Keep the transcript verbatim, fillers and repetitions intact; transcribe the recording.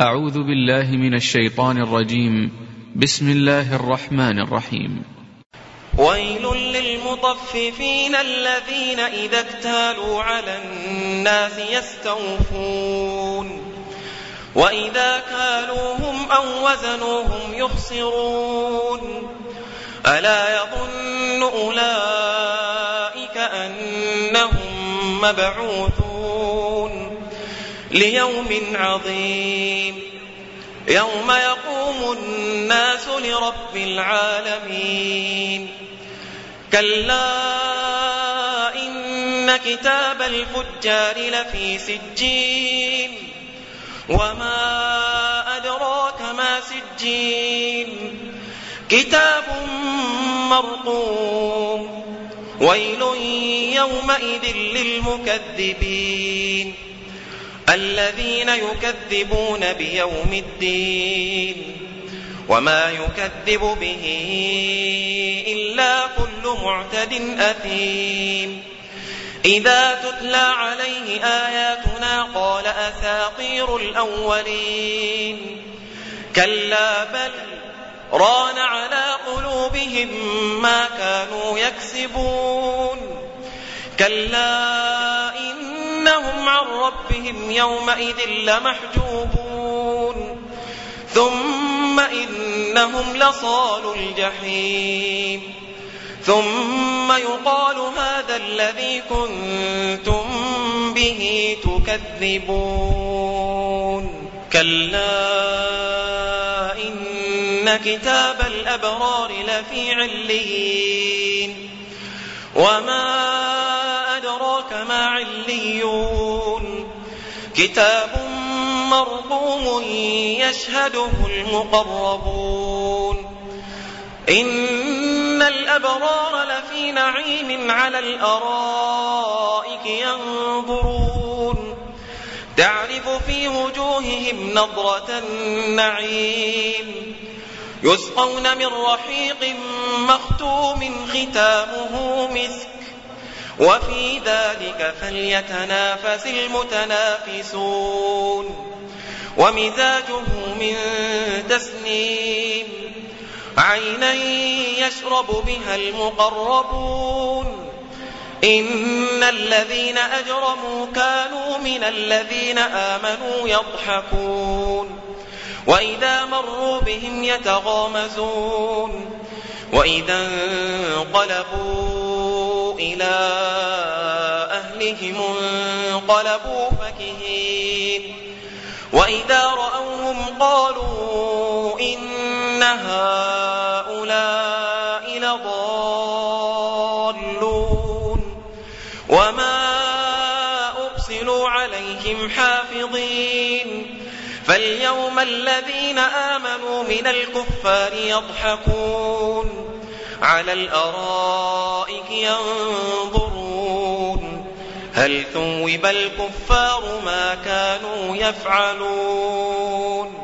أعوذ بالله من الشيطان الرجيم. بسم الله الرحمن الرحيم. ويل للمطففين الذين إذا اكتالوا على الناس يستوفون وإذا كالوهم أو وزنوهم يخسرون ألا يظن أولئك أنهم مبعوثون ليوم عظيم يوم يقوم الناس لرب العالمين. كلا إن كتاب الفجار لفي سجين وما أدراك ما سجين كتاب مرقوم ويل يومئذ للمكذبين الذين يكذبون بيوم الدين وما يكذب به إلا كل معتد أثيم. إذا تتلى عليه آياتنا قال أساطير الأولين كلا بل ران على قلوبهم ما كانوا يكسبون كلا إنهم عن ربهم يومئذ لمحجوبون ثم إنهم لصالو الجحيم ثم يقال هذا الذي كنتم به تكذبون. كلا إن كتاب الأبرار لفي عليين وما أدراك ما عليون كتاب مرقوم يشهده المقربون إن الأبرار لفي نعيم على الأرائك ينظرون تعرف في وجوههم نضرة النعيم يسقون من رحيق مختوم ختامه مسك وفي ذلك فليتنافس المتنافسون ومزاجه من تسنيم عينا يشرب بها المقربون إن الذين أجرموا كانوا من الذين آمنوا يضحكون وإذا مروا بهم يتغامزون وإذا انقلبوا إلى أهلهم انقلبوا فكهين وإذا رأوهم قالوا إن هؤلاء لضالون وما أرسلوا عليهم حافظين فاليوم الذين آمنوا من الكفار يضحكون على الأرائك ينظرون هل ثوب الكفار ما كانوا يفعلون.